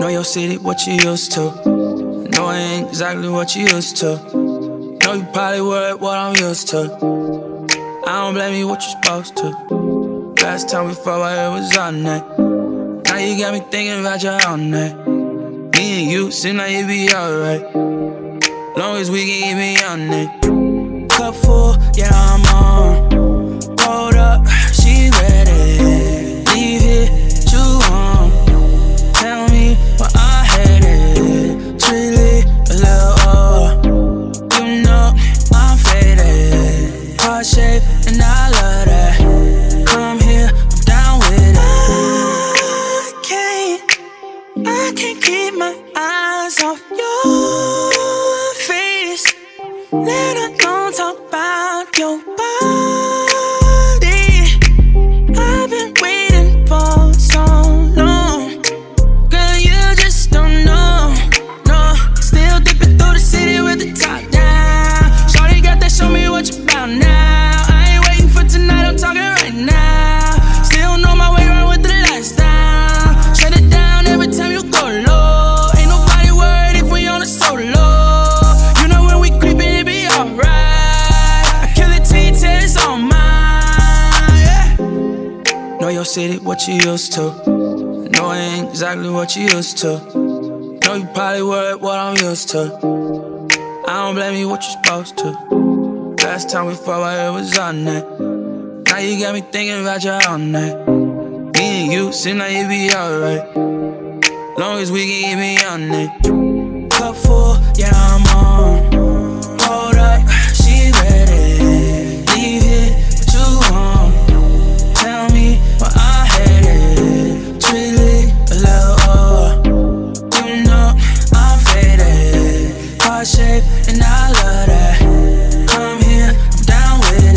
your city, what you used to. Know I ain't exactly what you used to. Know you probably worried what I'm used to. I don't blame you, what you supposed to. Last time we fought, I heard was on that. Now you got me thinking about your own that. Me and you seem like it be alright. Long as we can keep me on it. Cup full, yeah, I'm on. Hold up, she ready. Leave here, you on. Tell me what I hated. Truly a little you know I'm faded. Heart shape and I love that. Come here, I'm down with it. I can't keep my eyes off your face. Let alone talk about your body. I've been waiting for so long. Girl, you just don't know. No, still dipping through the city with the top down. Shawty got that, show me what you about now. I ain't waiting for tonight, I'm talking right now. Still know my way around with the lights down. Shut it down every time you go low. Ain't nobody worried if we on a solo. You know when we creepin', it be alright. I kill it till you tell it's all mine, yeah. Know your city, what you used to. Know I ain't exactly what you used to. Know you probably worried what I'm used to. I don't blame you, what you supposed to. Last time we fought, I heard was on that. Now you got me thinking about your own that. Me and you seem like it be alright. Long as we can keep me on it. Cup full, yeah, I'm on. Hold up, she ready. Leave here, what you want. Tell me what I hated. Truly a little you know I'm faded. Heart shape and I love that. Come here, I'm down with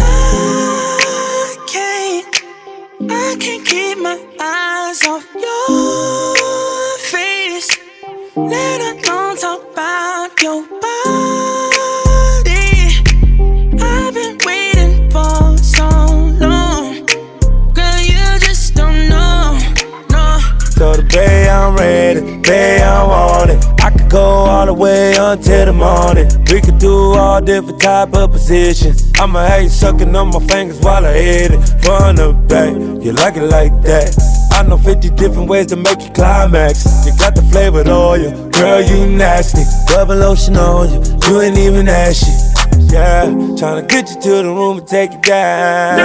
it. I can't keep my eyes off your face. Let alone talk about your body. I've been waiting for so long. Girl, you just don't know. No. So the bay I'm ready, bay I want it. I could go all the way until the morning. We could do all different type of positions. I'ma have you sucking on my fingers while I hit it from the back. You like it like that. I know 50 different ways to make you climax. You got the flavored oil, girl, you nasty. Rubber lotion on you, you ain't even ashy. Yeah, tryna get you to the room and take you down.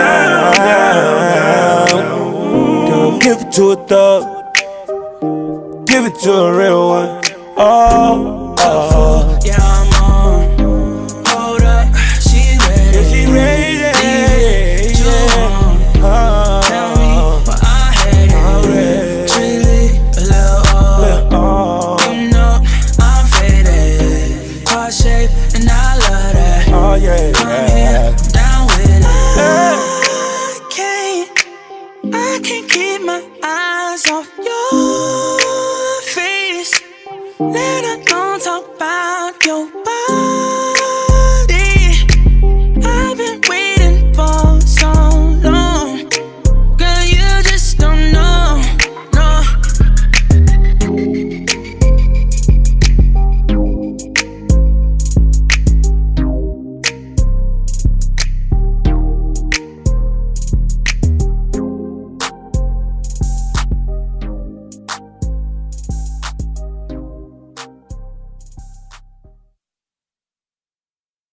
Girl, give it to a thug. Give it to a real one. Oh, oh. Yeah, I'm on. Hold up, she ready. Yeah, she ready. Leave it, you on. Tell me what I hated. Truly a little you know I'm faded. Heart shape and I love that. Oh, yeah, come here, I'm down with it. I can't keep my eyes off your face.